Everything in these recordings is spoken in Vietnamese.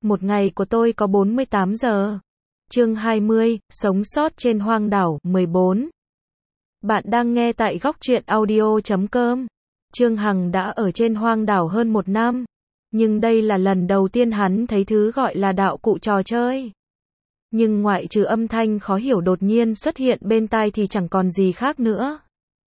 Một ngày của tôi có 48 giờ. Chương 20, sống sót trên hoang đảo, 14. Bạn đang nghe tại góc truyện audio.com. Trương Hằng đã ở trên hoang đảo hơn 1 năm. Nhưng đây là lần đầu tiên hắn thấy thứ gọi là đạo cụ trò chơi. Nhưng ngoại trừ âm thanh khó hiểu đột nhiên xuất hiện bên tai thì chẳng còn gì khác nữa.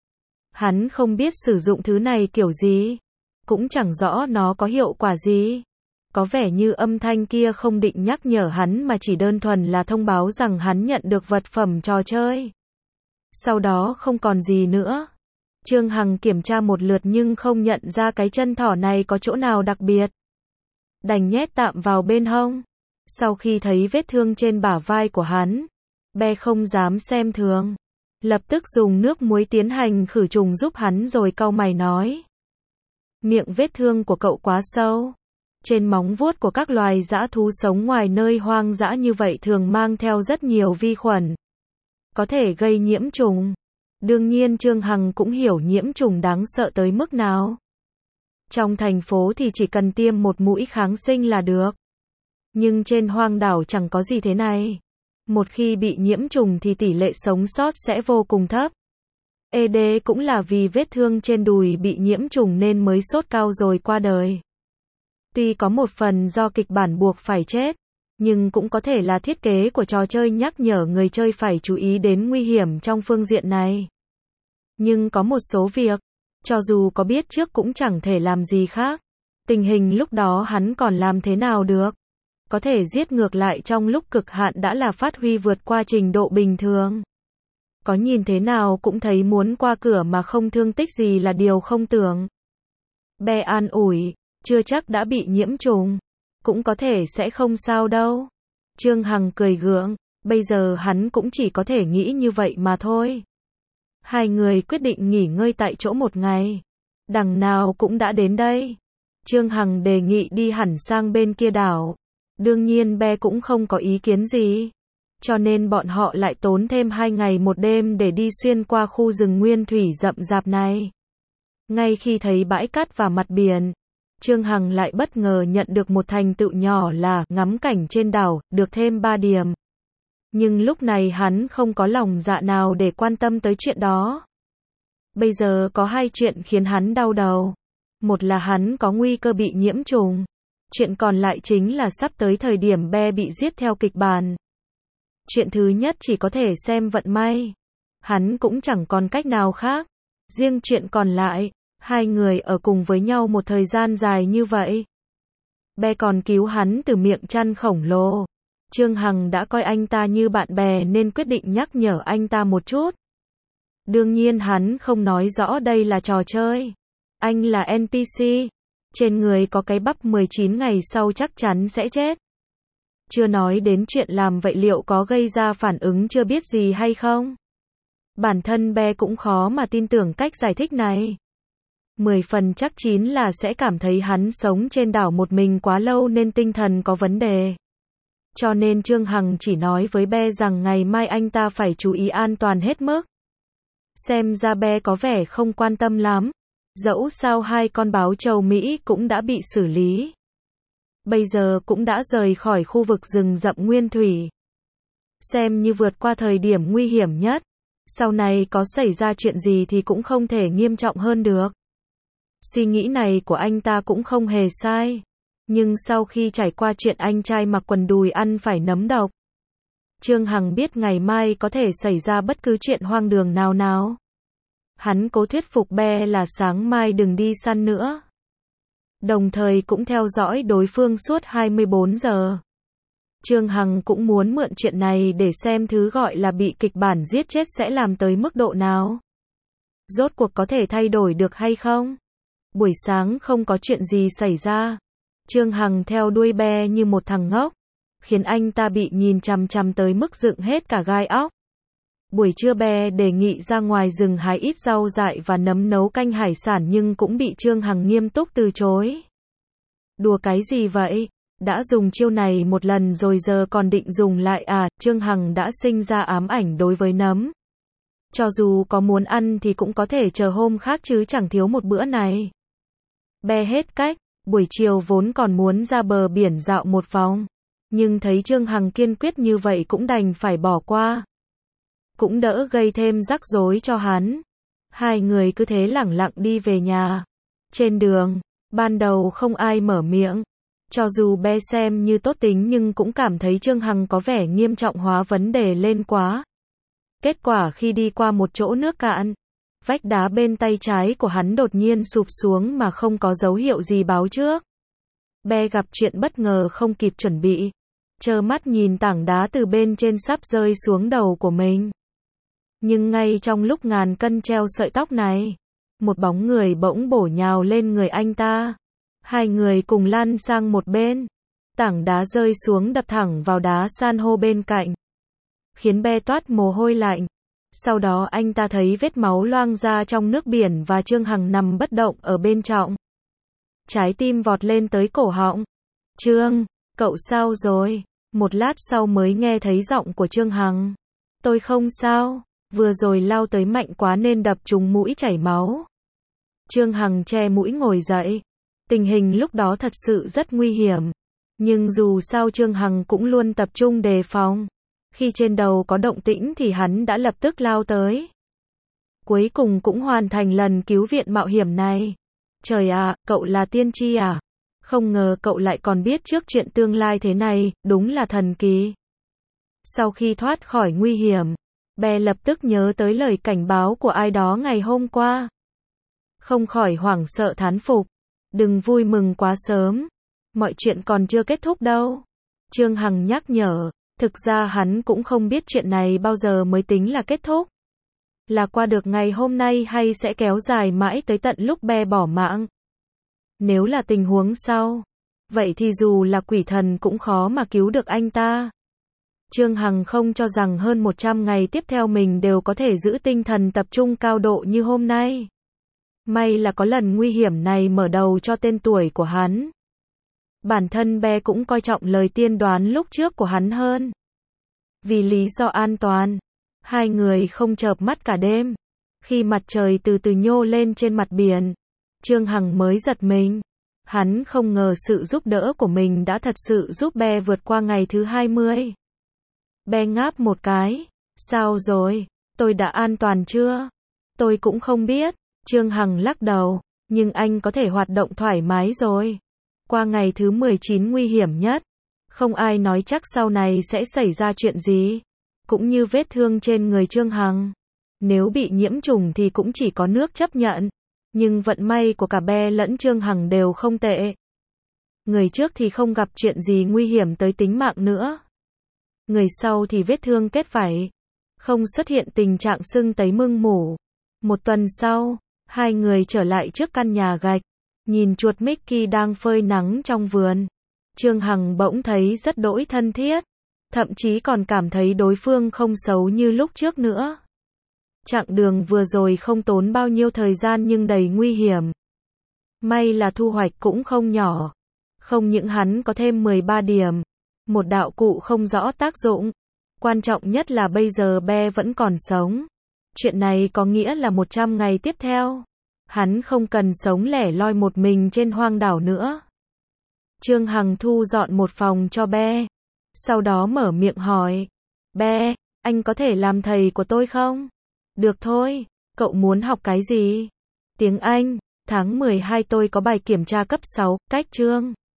Hắn không biết sử dụng thứ này kiểu gì. Cũng chẳng rõ nó có hiệu quả gì. Có vẻ như âm thanh kia không định nhắc nhở hắn mà chỉ đơn thuần là thông báo rằng hắn nhận được vật phẩm trò chơi. Sau đó không còn gì nữa. Trương Hằng kiểm tra một lượt nhưng không nhận ra cái chân thỏ này có chỗ nào đặc biệt. Đành nhét tạm vào bên hông. Sau khi thấy vết thương trên bả vai của hắn, Be không dám xem thường. Lập tức dùng nước muối tiến hành khử trùng giúp hắn rồi cau mày nói. Miệng vết thương của cậu quá sâu. Trên móng vuốt của các loài dã thú sống ngoài nơi hoang dã như vậy thường mang theo rất nhiều vi khuẩn. Có thể gây nhiễm trùng. Đương nhiên Trương Hằng cũng hiểu nhiễm trùng đáng sợ tới mức nào. Trong thành phố thì chỉ cần tiêm một mũi kháng sinh là được. Nhưng trên hoang đảo chẳng có gì thế này. Một khi bị nhiễm trùng thì tỷ lệ sống sót sẽ vô cùng thấp. ED cũng là vì vết thương trên đùi bị nhiễm trùng nên mới sốt cao rồi qua đời. Tuy có một phần do kịch bản buộc phải chết, nhưng cũng có thể là thiết kế của trò chơi nhắc nhở người chơi phải chú ý đến nguy hiểm trong phương diện này. Nhưng có một số việc, cho dù có biết trước cũng chẳng thể làm gì khác. Tình hình lúc đó hắn còn làm thế nào được? Có thể giết ngược lại trong lúc cực hạn đã là phát huy vượt qua trình độ bình thường. Có nhìn thế nào cũng thấy muốn qua cửa mà không thương tích gì là điều không tưởng. Be an ủi, chưa chắc đã bị nhiễm trùng. Cũng có thể sẽ không sao đâu. Trương Hằng cười gượng, bây giờ hắn cũng chỉ có thể nghĩ như vậy mà thôi. Hai người quyết định nghỉ ngơi tại chỗ một ngày. Đằng nào cũng đã đến đây. Trương Hằng đề nghị đi hẳn sang bên kia đảo. Đương nhiên Be cũng không có ý kiến gì. Cho nên bọn họ lại tốn thêm 2 ngày 1 đêm để đi xuyên qua khu rừng nguyên thủy rậm rạp này. Ngay khi thấy bãi cát và mặt biển, Trương Hằng lại bất ngờ nhận được một thành tựu nhỏ là ngắm cảnh trên đảo, được thêm 3 điểm. Nhưng lúc này hắn không có lòng dạ nào để quan tâm tới chuyện đó. Bây giờ có 2 chuyện khiến hắn đau đầu. Một là hắn có nguy cơ bị nhiễm trùng. Chuyện còn lại chính là sắp tới thời điểm Be bị giết theo kịch bản. Chuyện thứ nhất chỉ có thể xem vận may. Hắn cũng chẳng còn cách nào khác. Riêng chuyện còn lại, hai người ở cùng với nhau một thời gian dài như vậy. Be còn cứu hắn từ miệng chăn khổng lồ. Trương Hằng đã coi anh ta như bạn bè nên quyết định nhắc nhở anh ta một chút. Đương nhiên hắn không nói rõ đây là trò chơi. Anh là NPC. Trên người có cái bắp 19 ngày sau chắc chắn sẽ chết. Chưa nói đến chuyện làm vậy liệu có gây ra phản ứng chưa biết gì hay không. Bản thân Be cũng khó mà tin tưởng cách giải thích này. 10 phần chắc chín là sẽ cảm thấy hắn sống trên đảo một mình quá lâu nên tinh thần có vấn đề. Cho nên Trương Hằng chỉ nói với Be rằng ngày mai anh ta phải chú ý an toàn hết mức. Xem ra Be có vẻ không quan tâm lắm. Dẫu sao 2 con báo châu Mỹ cũng đã bị xử lý. Bây giờ cũng đã rời khỏi khu vực rừng rậm nguyên thủy. Xem như vượt qua thời điểm nguy hiểm nhất. Sau này có xảy ra chuyện gì thì cũng không thể nghiêm trọng hơn được. Suy nghĩ này của anh ta cũng không hề sai. Nhưng sau khi trải qua chuyện anh trai mặc quần đùi ăn phải nấm độc, Trương Hằng biết ngày mai có thể xảy ra bất cứ chuyện hoang đường nào. Hắn cố thuyết phục Be là sáng mai đừng đi săn nữa. Đồng thời cũng theo dõi đối phương suốt 24 giờ. Trương Hằng cũng muốn mượn chuyện này để xem thứ gọi là bị kịch bản giết chết sẽ làm tới mức độ nào. Rốt cuộc có thể thay đổi được hay không? Buổi sáng không có chuyện gì xảy ra. Trương Hằng theo đuôi Be như một thằng ngốc, khiến anh ta bị nhìn chằm chằm tới mức dựng hết cả gai óc. Buổi trưa Be đề nghị ra ngoài rừng hái ít rau dại và nấm nấu canh hải sản nhưng cũng bị Trương Hằng nghiêm túc từ chối. Đùa cái gì vậy? Đã dùng chiêu này một lần rồi giờ còn định dùng lại à? Trương Hằng đã sinh ra ám ảnh đối với nấm. Cho dù có muốn ăn thì cũng có thể chờ hôm khác chứ chẳng thiếu một bữa này. Be hết cách, Buổi chiều vốn còn muốn ra bờ biển dạo một vòng, nhưng thấy Trương Hằng kiên quyết như vậy cũng đành phải bỏ qua. Cũng đỡ gây thêm rắc rối cho hắn. Hai người cứ thế lẳng lặng đi về nhà. Trên đường, ban đầu không ai mở miệng. Cho dù Be xem như tốt tính nhưng cũng cảm thấy Trương Hằng có vẻ nghiêm trọng hóa vấn đề lên quá. Kết quả khi đi qua một chỗ nước cạn, vách đá bên tay trái của hắn đột nhiên sụp xuống mà không có dấu hiệu gì báo trước. Be gặp chuyện bất ngờ không kịp chuẩn bị, trơ mắt nhìn tảng đá từ bên trên sắp rơi xuống đầu của mình. Nhưng ngay trong lúc ngàn cân treo sợi tóc này, một bóng người bỗng bổ nhào lên người anh ta. Hai người cùng lăn sang một bên. Tảng đá rơi xuống đập thẳng vào đá san hô bên cạnh, khiến Be toát mồ hôi lạnh. Sau đó anh ta thấy vết máu loang ra trong nước biển và Trương Hằng nằm bất động ở bên trong. Trái tim vọt lên tới cổ họng. Trương, cậu sao rồi? Một lát sau mới nghe thấy giọng của Trương Hằng. Tôi không sao, vừa rồi lao tới mạnh quá nên đập trúng mũi chảy máu. Trương Hằng che mũi ngồi dậy. Tình hình lúc đó thật sự rất nguy hiểm. Nhưng dù sao Trương Hằng cũng luôn tập trung đề phòng. Khi trên đầu có động tĩnh thì hắn đã lập tức lao tới. Cuối cùng cũng hoàn thành lần cứu viện mạo hiểm này. Trời ạ, cậu là tiên tri à? Không ngờ cậu lại còn biết trước chuyện tương lai thế này, đúng là thần kỳ. Sau khi thoát khỏi nguy hiểm, Be lập tức nhớ tới lời cảnh báo của ai đó ngày hôm qua. Không khỏi hoảng sợ thán phục. Đừng vui mừng quá sớm. Mọi chuyện còn chưa kết thúc đâu. Trương Hằng nhắc nhở. Thực ra hắn cũng không biết chuyện này bao giờ mới tính là kết thúc. Là qua được ngày hôm nay hay sẽ kéo dài mãi tới tận lúc Be bỏ mạng. Nếu là tình huống sau, vậy thì dù là quỷ thần cũng khó mà cứu được anh ta. Trương Hằng không cho rằng hơn 100 ngày tiếp theo mình đều có thể giữ tinh thần tập trung cao độ như hôm nay. May là có lần nguy hiểm này mở đầu cho tên tuổi của hắn. Bản thân Be cũng coi trọng lời tiên đoán lúc trước của hắn hơn. Vì lý do an toàn, hai người không chợp mắt cả đêm. Khi mặt trời từ từ nhô lên trên mặt biển, Trương Hằng mới giật mình. Hắn không ngờ sự giúp đỡ của mình đã thật sự giúp Be vượt qua ngày thứ 20. Be ngáp một cái. Sao rồi? Tôi đã an toàn chưa? Tôi cũng không biết. Trương Hằng lắc đầu. Nhưng anh có thể hoạt động thoải mái rồi. Qua ngày thứ 19 nguy hiểm nhất. Không ai nói chắc sau này sẽ xảy ra chuyện gì. Cũng như vết thương trên người Trương Hằng. Nếu bị nhiễm trùng thì cũng chỉ có nước chấp nhận. Nhưng vận may của cả Be lẫn Trương Hằng đều không tệ. Người trước thì không gặp chuyện gì nguy hiểm tới tính mạng nữa. Người sau thì vết thương kết vảy. Không xuất hiện tình trạng sưng tấy mưng mủ. Một tuần sau, hai người trở lại trước căn nhà gạch. Nhìn chuột Mickey đang phơi nắng trong vườn. Trương Hằng bỗng thấy rất đỗi thân thiết. Thậm chí còn cảm thấy đối phương không xấu như lúc trước nữa. Chặng đường vừa rồi không tốn bao nhiêu thời gian nhưng đầy nguy hiểm. May là thu hoạch cũng không nhỏ. Không những hắn có thêm 13 điểm. Một đạo cụ không rõ tác dụng. Quan trọng nhất là bây giờ Be vẫn còn sống. Chuyện này có nghĩa là 100 ngày tiếp theo, hắn không cần sống lẻ loi một mình trên hoang đảo nữa. Trương Hằng thu dọn một phòng cho Be. Sau đó mở miệng hỏi. Be, anh có thể làm thầy của tôi không? Được thôi, cậu muốn học cái gì? Tiếng Anh, tháng 12 tôi có bài kiểm tra cấp 6, cách chương.